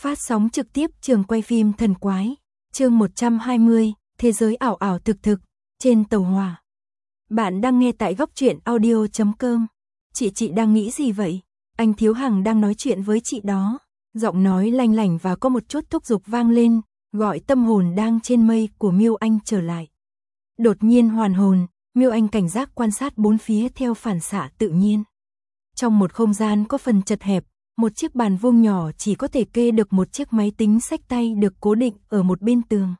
Phát sóng trực tiếp trường quay phim thần quái, chương 120, thế giới ảo ảo thực thực, trên tàu hỏa. Bạn đang nghe tại góc truyện audio.com. Chị đang nghĩ gì vậy? Anh Thiếu Hằng đang nói chuyện với chị đó. Giọng nói lanh lảnh và có một chút thúc giục vang lên, gọi tâm hồn đang trên mây của Miêu Anh trở lại. Đột nhiên hoàn hồn, Miêu Anh cảnh giác quan sát bốn phía theo phản xạ tự nhiên. Trong một không gian có phần chật hẹp, một chiếc bàn vuông nhỏ chỉ có thể kê được một chiếc máy tính xách tay được cố định ở một bên tường.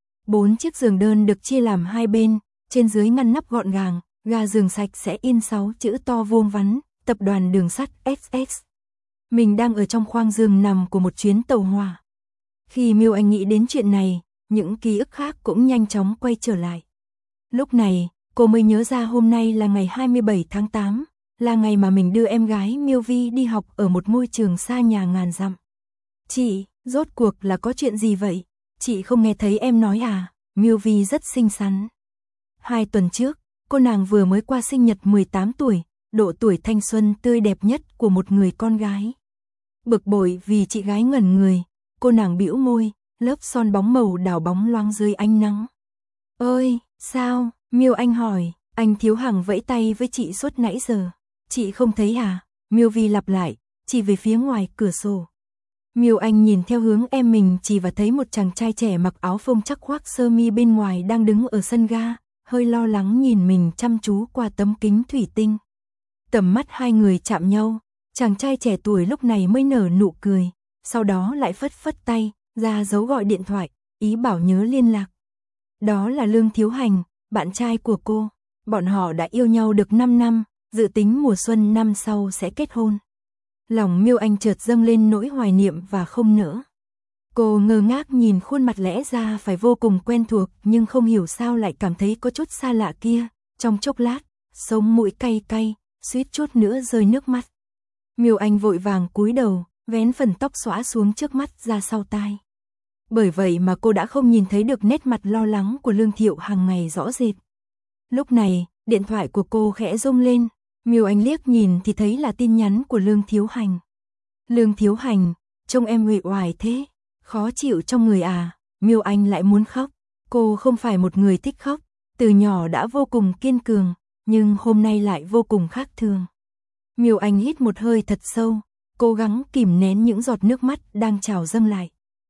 4 chiếc giường đơn được chia làm hai bên, trên dưới ngăn nắp gọn gàng, ga giường sạch sẽ in 6 chữ to vuông vắn, tập đoàn đường sắt SS. Mình đang ở trong khoang giường nằm của một chuyến tàu hỏa. Khi Miêu Anh nghĩ đến chuyện này, những ký ức khác cũng nhanh chóng quay trở lại. Lúc này, cô mới nhớ ra hôm nay là ngày 27 tháng 8. Là ngày mà mình đưa em gái Miêu Vi đi học ở một môi trường xa nhà ngàn dặm. Chị, rốt cuộc là có chuyện gì vậy? Chị không nghe thấy em nói à? Miêu Vi rất xinh xắn. 2 tuần trước, cô nàng vừa mới qua sinh nhật 18 tuổi, độ tuổi thanh xuân tươi đẹp nhất của một người con gái. Bực bội vì chị gái ngẩn người, cô nàng bĩu môi, lớp son bóng màu đảo bóng loáng dưới ánh nắng. Ơi, sao? Miêu Anh hỏi, anh Thiếu Hằng vẫy tay với chị suốt nãy giờ. Chị không thấy à? Miêu Vi lặp lại, chỉ về phía ngoài cửa sổ. Miêu Anh nhìn theo hướng em mình chỉ và thấy một chàng trai trẻ mặc áo phông chắc khoác sơ mi bên ngoài đang đứng ở sân ga, hơi lo lắng nhìn mình chăm chú qua tấm kính thủy tinh. Tầm mắt hai người chạm nhau, chàng trai trẻ tuổi lúc này mới nở nụ cười, sau đó lại phất phất tay, ra dấu gọi điện thoại, ý bảo nhớ liên lạc. Đó là Lương Thiếu Hành, bạn trai của cô. Bọn họ đã yêu nhau được 5 năm. Dự tính mùa xuân năm sau sẽ kết hôn. Lòng Miêu Anh chợt dâng lên nỗi hoài niệm và không nỡ. Cô ngơ ngác nhìn khuôn mặt lẽ ra phải vô cùng quen thuộc nhưng không hiểu sao lại cảm thấy có chút xa lạ kia. Trong chốc lát, sống mũi cay cay, suýt chút nữa rơi nước mắt. Miêu Anh vội vàng cúi đầu, vén phần tóc xõa xuống trước mắt ra sau tai. Bởi vậy mà cô đã không nhìn thấy được nét mặt lo lắng của Lương Thiệu hàng ngày rõ rệt. Lúc này, điện thoại của cô khẽ rung lên. Miêu Anh liếc nhìn thì thấy là tin nhắn của Lương Thiếu Hành. Lương Thiếu Hành, trông em uể oải thế, khó chịu trong người à? Miêu Anh lại muốn khóc. Cô không phải một người thích khóc, từ nhỏ đã vô cùng kiên cường, nhưng hôm nay lại vô cùng khác thường. Miêu Anh hít một hơi thật sâu, cố gắng kìm nén những giọt nước mắt đang trào dâng lại.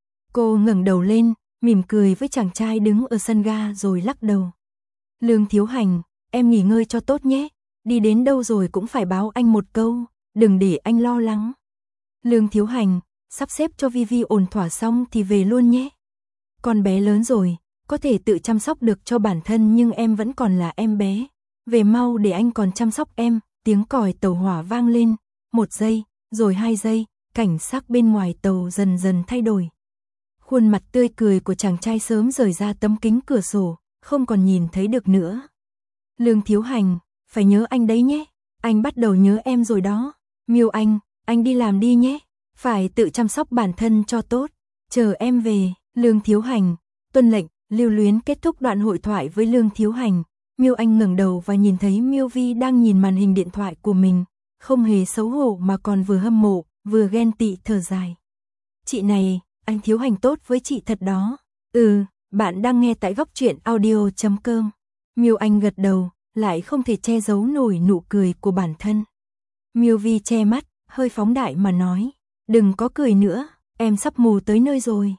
Cô ngẩng đầu lên, mỉm cười với chàng trai đứng ở sân ga rồi lắc đầu. Lương Thiếu Hành, em nghỉ ngơi cho tốt nhé. Đi đến đâu rồi cũng phải báo anh một câu, đừng để anh lo lắng. Lương Thiếu Hành, sắp xếp cho Vi ổn thỏa xong thì về luôn nhé. Con bé lớn rồi, có thể tự chăm sóc được cho bản thân nhưng em vẫn còn là em bé. Về mau để anh còn chăm sóc em. Tiếng còi tàu hỏa vang lên, 1 giây, rồi 2 giây, cảnh sắc bên ngoài tàu dần dần thay đổi. Khuôn mặt tươi cười của chàng trai sớm rời ra tấm kính cửa sổ, không còn nhìn thấy được nữa. Lương Thiếu Hành, phải nhớ anh đấy nhé, anh bắt đầu nhớ em rồi đó. Miêu anh đi làm đi nhé, phải tự chăm sóc bản thân cho tốt, chờ em về. Lương Thiếu Hành, tuân lệnh. Lưu Luyến kết thúc đoạn hội thoại với Lương Thiếu Hành. Miêu Anh ngẩng đầu và nhìn thấy Miêu Vi đang nhìn màn hình điện thoại của mình, không hề xấu hổ mà còn vừa hâm mộ, vừa ghen tị thở dài. Chị này, anh Thiếu Hành tốt với chị thật đó. Bạn đang nghe tại góc truyện audio.com. Miêu Anh gật đầu, lại không thể che giấu nổi nụ cười của bản thân. Miêu Vi che mắt, hơi phóng đại mà nói, đừng có cười nữa, em sắp mù tới nơi rồi.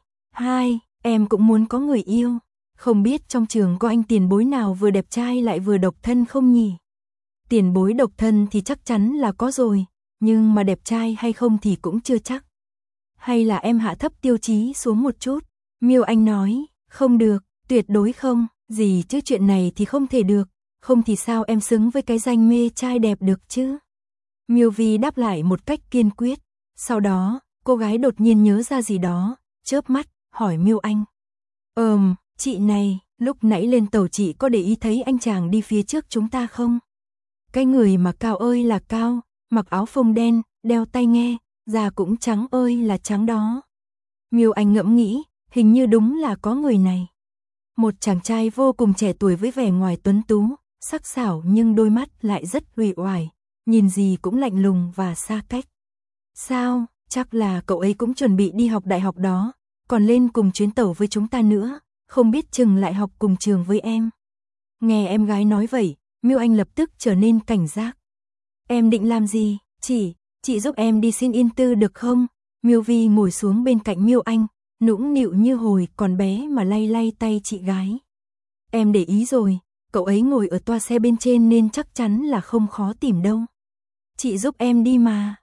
Em cũng muốn có người yêu. Không biết trong trường có anh tiền bối nào vừa đẹp trai lại vừa độc thân không nhỉ? Tiền bối độc thân thì chắc chắn là có rồi, nhưng mà đẹp trai hay không thì cũng chưa chắc. Hay là em hạ thấp tiêu chí xuống một chút? Miêu Anh nói, không được, tuyệt đối không, gì chứ chuyện này thì không thể được, không thì sao em xứng với cái danh mê trai đẹp được chứ? Miêu Vi đáp lại một cách kiên quyết, sau đó, cô gái đột nhiên nhớ ra gì đó, chớp mắt, hỏi Miêu Anh. Chị này, lúc nãy lên tàu chị có để ý thấy anh chàng đi phía trước chúng ta không? Cái người mà cao ơi là cao, mặc áo phông đen, đeo tai nghe, da cũng trắng ơi là trắng đó. Miêu Anh ngẫm nghĩ, hình như đúng là có người này. Một chàng trai vô cùng trẻ tuổi với vẻ ngoài tuấn tú, sắc sảo nhưng đôi mắt lại rất uể oải, nhìn gì cũng lạnh lùng và xa cách. Sao, chắc là cậu ấy cũng chuẩn bị đi học đại học đó, còn lên cùng chuyến tàu với chúng ta nữa, không biết chừng lại học cùng trường với em. Nghe em gái nói vậy, Miêu Anh lập tức trở nên cảnh giác. Em định làm gì? Chị giúp em đi xin yên tư được không? Miêu Vi ngồi xuống bên cạnh Miêu Anh, nũng nịu như hồi còn bé mà lay lay tay chị gái. Em để ý rồi, cậu ấy ngồi ở toa xe bên trên nên chắc chắn là không khó tìm đâu. Chị giúp em đi mà.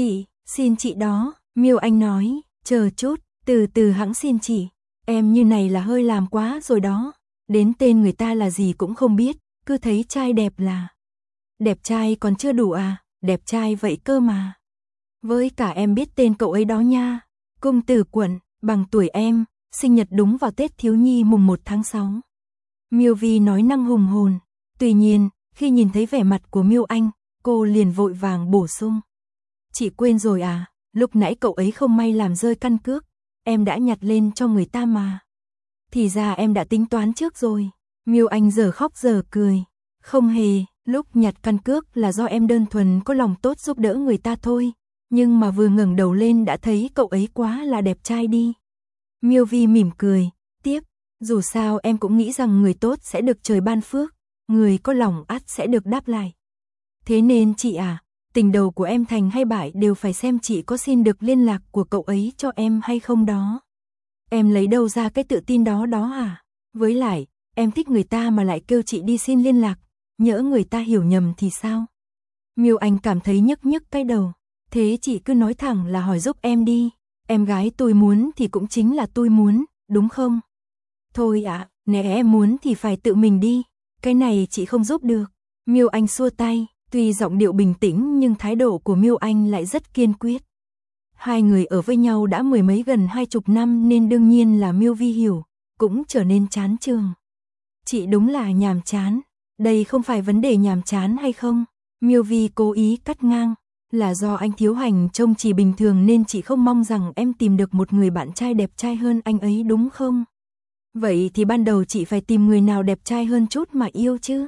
Xin chị đó, Miêu Anh nói, chờ chút, từ từ hẵng xin chị. Em như này là hơi làm quá rồi đó. Đến tên người ta là gì cũng không biết, cứ thấy trai đẹp là. Đẹp trai còn chưa đủ à, đẹp trai vậy cơ mà. Với cả em biết tên cậu ấy đó nha. Cung Tử Quận, bằng tuổi em, sinh nhật đúng vào Tết thiếu nhi mùng 1 tháng 6. Miêu Vi nói năng hùng hồn. Tuy nhiên, khi nhìn thấy vẻ mặt của Miêu Anh, cô liền vội vàng bổ sung. Chị quên rồi à, lúc nãy cậu ấy không may làm rơi căn cước, em đã nhặt lên cho người ta mà. Thì ra em đã tính toán trước rồi. Miêu Anh giờ khóc giờ cười. Không hề, lúc nhặt căn cước là do em đơn thuần có lòng tốt giúp đỡ người ta thôi. Nhưng mà vừa ngẩng đầu lên đã thấy cậu ấy quá là đẹp trai đi. Miêu Vi mỉm cười, tiếp, dù sao em cũng nghĩ rằng người tốt sẽ được trời ban phước, người có lòng ắt sẽ được đáp lại. Thế nên chị à, tình đầu của em thành hay bại đều phải xem chị có xin được liên lạc của cậu ấy cho em hay không đó. Em lấy đâu ra cái tự tin đó à? Với lại, em thích người ta mà lại kêu chị đi xin liên lạc, nhỡ người ta hiểu nhầm thì sao? Miêu Anh cảm thấy nhức cái đầu. Thế chị cứ nói thẳng là hỏi giúp em đi. Em gái tôi muốn thì cũng chính là tôi muốn, đúng không? Thôi ạ, nếu em muốn thì phải tự mình đi. Cái này chị không giúp được. Miêu Anh xua tay, tuy giọng điệu bình tĩnh nhưng thái độ của Miêu Anh lại rất kiên quyết. Hai người ở với nhau đã mười mấy gần 20 năm nên đương nhiên là Miêu Vi hiểu, cũng trở nên chán chường. Chị đúng là nhàm chán. Đây không phải vấn đề nhàm chán hay không. Miêu Vi cố ý cắt ngang. Là do anh Thiếu Hành trông chỉ bình thường nên chị không mong rằng em tìm được một người bạn trai đẹp trai hơn anh ấy đúng không? Vậy thì ban đầu chị phải tìm người nào đẹp trai hơn chút mà yêu chứ.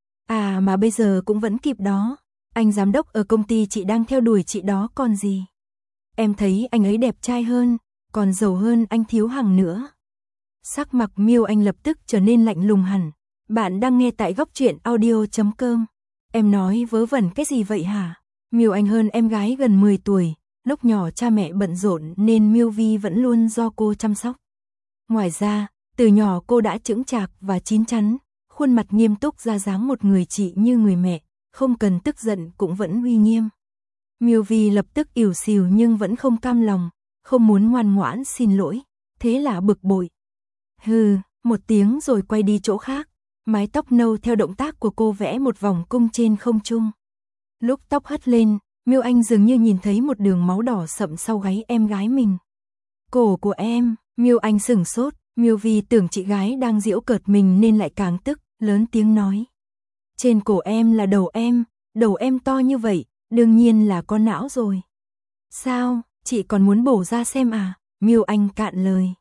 À mà bây giờ cũng vẫn kịp đó. Anh giám đốc ở công ty chị đang theo đuổi chị đó còn gì. Em thấy anh ấy đẹp trai hơn, còn giàu hơn anh Thiếu Hằng nữa. Sắc mặt Miêu Anh lập tức trở nên lạnh lùng hẳn. Bạn đang nghe tại Góc Truyện Audio.com. Em nói vớ vẩn cái gì vậy hả? Miêu Anh hơn em gái gần 10 tuổi, lúc nhỏ cha mẹ bận rộn nên Miêu Vi vẫn luôn do cô chăm sóc. Ngoài ra, từ nhỏ cô đã chững chạc và chín chắn, khuôn mặt nghiêm túc ra dáng một người chị như người mẹ, không cần tức giận cũng vẫn uy nghiêm. Miêu Vi lập tức ỉu xìu nhưng vẫn không cam lòng, không muốn ngoan ngoãn xin lỗi, thế là bực bội. Hừ, một tiếng rồi quay đi chỗ khác, mái tóc nâu theo động tác của cô vẽ một vòng cung trên không trung. Lúc tóc hất lên, Miêu Anh dường như nhìn thấy một đường máu đỏ sậm sau gáy em gái mình. Cổ của em, Miêu Anh sửng sốt, Miêu Vi tưởng chị gái đang giễu cợt mình nên lại càng tức, lớn tiếng nói. Trên cổ em là đầu em to như vậy, đương nhiên là có não rồi. Sao, chị còn muốn bổ ra xem à? Miêu Anh cạn lời.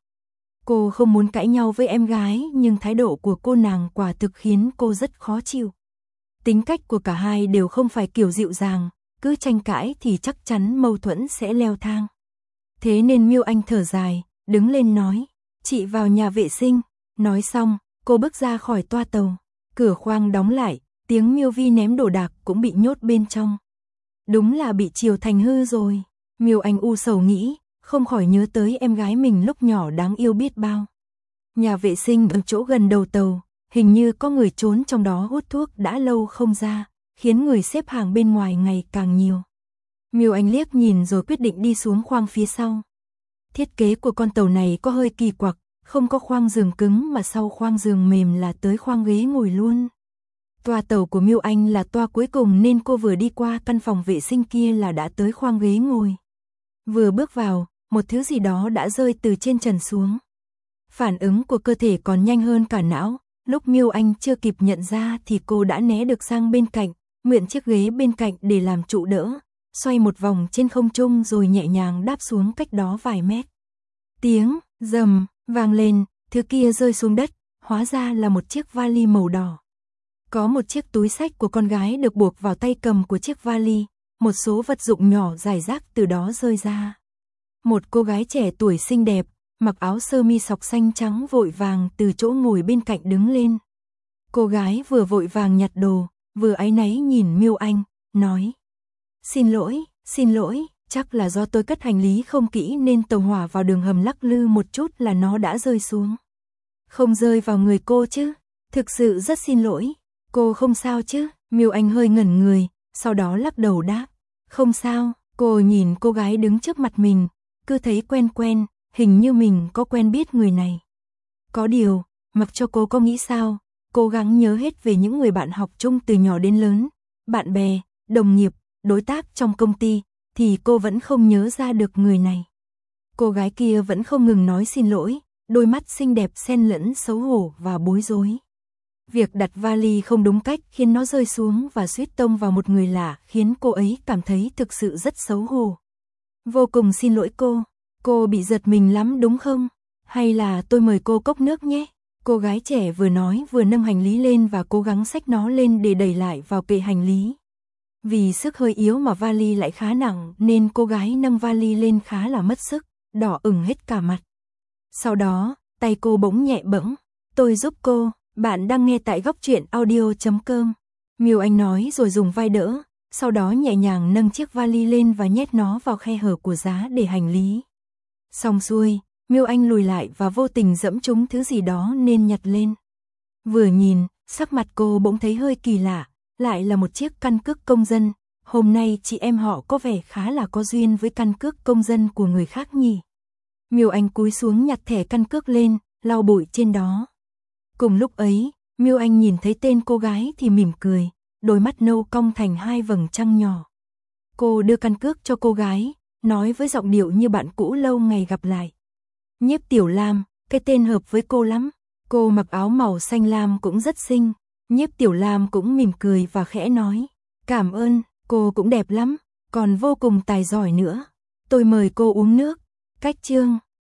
Cô không muốn cãi nhau với em gái nhưng thái độ của cô nàng quả thực khiến cô rất khó chịu. Tính cách của cả hai đều không phải kiểu dịu dàng, cứ tranh cãi thì chắc chắn mâu thuẫn sẽ leo thang. Thế nên Miêu Anh thở dài, đứng lên nói, chị vào nhà vệ sinh. Nói xong, cô bước ra khỏi toa tàu, cửa khoang đóng lại, tiếng Miêu Vi ném đồ đạc cũng bị nhốt bên trong. Đúng là bị chiều thành hư rồi. Miêu Anh u sầu nghĩ, không khỏi nhớ tới em gái mình lúc nhỏ đáng yêu biết bao. Nhà vệ sinh ở chỗ gần đầu tàu, hình như có người trốn trong đó hút thuốc đã lâu không ra, khiến người xếp hàng bên ngoài ngày càng nhiều. Miêu Anh liếc nhìn rồi quyết định đi xuống khoang phía sau. Thiết kế của con tàu này có hơi kỳ quặc, không có khoang giường cứng mà sau khoang giường mềm là tới khoang ghế ngồi luôn. Toa tàu của Miêu Anh là toa cuối cùng nên cô vừa đi qua căn phòng vệ sinh kia là đã tới khoang ghế ngồi. Vừa bước vào, một thứ gì đó đã rơi từ trên trần xuống. Phản ứng của cơ thể còn nhanh hơn cả não, lúc Miêu Anh chưa kịp nhận ra thì cô đã né được sang bên cạnh, mượn chiếc ghế bên cạnh để làm trụ đỡ, xoay một vòng trên không trung rồi nhẹ nhàng đáp xuống cách đó vài mét. Tiếng rầm vang lên, thứ kia rơi xuống đất, hóa ra là một chiếc vali màu đỏ. Có một chiếc túi xách của con gái được buộc vào tay cầm của chiếc vali, một số vật dụng nhỏ rải rác từ đó rơi ra. Một cô gái trẻ tuổi xinh đẹp, mặc áo sơ mi sọc xanh trắng vội vàng từ chỗ ngồi bên cạnh đứng lên. Cô gái vừa vội vàng nhặt đồ, vừa áy náy nhìn Miêu Anh, nói: xin lỗi, chắc là do tôi cất hành lý không kỹ nên tàu hỏa vào đường hầm lắc lư một chút là nó đã rơi xuống. Không rơi vào người cô chứ, thực sự rất xin lỗi, cô không sao chứ? Miêu Anh hơi ngẩn người, sau đó lắc đầu đáp: không sao. Cô nhìn cô gái đứng trước mặt mình, cứ thấy quen quen, hình như mình có quen biết người này. Có điều, mặc cho cô có nghĩ sao, cố gắng nhớ hết về những người bạn học chung từ nhỏ đến lớn, bạn bè, đồng nghiệp, đối tác trong công ty, thì cô vẫn không nhớ ra được người này. Cô gái kia vẫn không ngừng nói xin lỗi, đôi mắt xinh đẹp xen lẫn xấu hổ và bối rối. Việc đặt vali không đúng cách khiến nó rơi xuống và suýt tông vào một người lạ khiến cô ấy cảm thấy thực sự rất xấu hổ. Vô cùng xin lỗi cô bị giật mình lắm đúng không? Hay là tôi mời cô cốc nước nhé? Cô gái trẻ vừa nói vừa nâng hành lý lên và cố gắng xách nó lên để đẩy lại vào kệ hành lý. Vì sức hơi yếu mà vali lại khá nặng nên cô gái nâng vali lên khá là mất sức, đỏ ửng hết cả mặt. Sau đó, tay cô bỗng nhẹ bẫng, tôi giúp cô. Bạn đang nghe tại goctruyện.audio.com. Miêu Anh nói rồi dùng vai đỡ, sau đó nhẹ nhàng nâng chiếc vali lên và nhét nó vào khe hở của giá để hành lý. Xong xuôi, Miêu Anh lùi lại và vô tình dẫm trúng thứ gì đó nên nhặt lên. Vừa nhìn, sắc mặt cô bỗng thấy hơi kỳ lạ, lại là một chiếc căn cước công dân. Hôm nay chị em họ có vẻ khá là có duyên với căn cước công dân của người khác nhỉ. Miêu Anh cúi xuống nhặt thẻ căn cước lên, lau bụi trên đó. Cùng lúc ấy, Miêu Anh nhìn thấy tên cô gái thì mỉm cười, đôi mắt nâu cong thành hai vầng trăng nhỏ. Cô đưa căn cước cho cô gái, nói với giọng điệu như bạn cũ lâu ngày gặp lại. Nhiếp Tiểu Lam, cái tên hợp với cô lắm. Cô mặc áo màu xanh lam cũng rất xinh. Nhiếp Tiểu Lam cũng mỉm cười và khẽ nói: cảm ơn, cô cũng đẹp lắm, còn vô cùng tài giỏi nữa. Tôi mời cô uống nước. Cách chương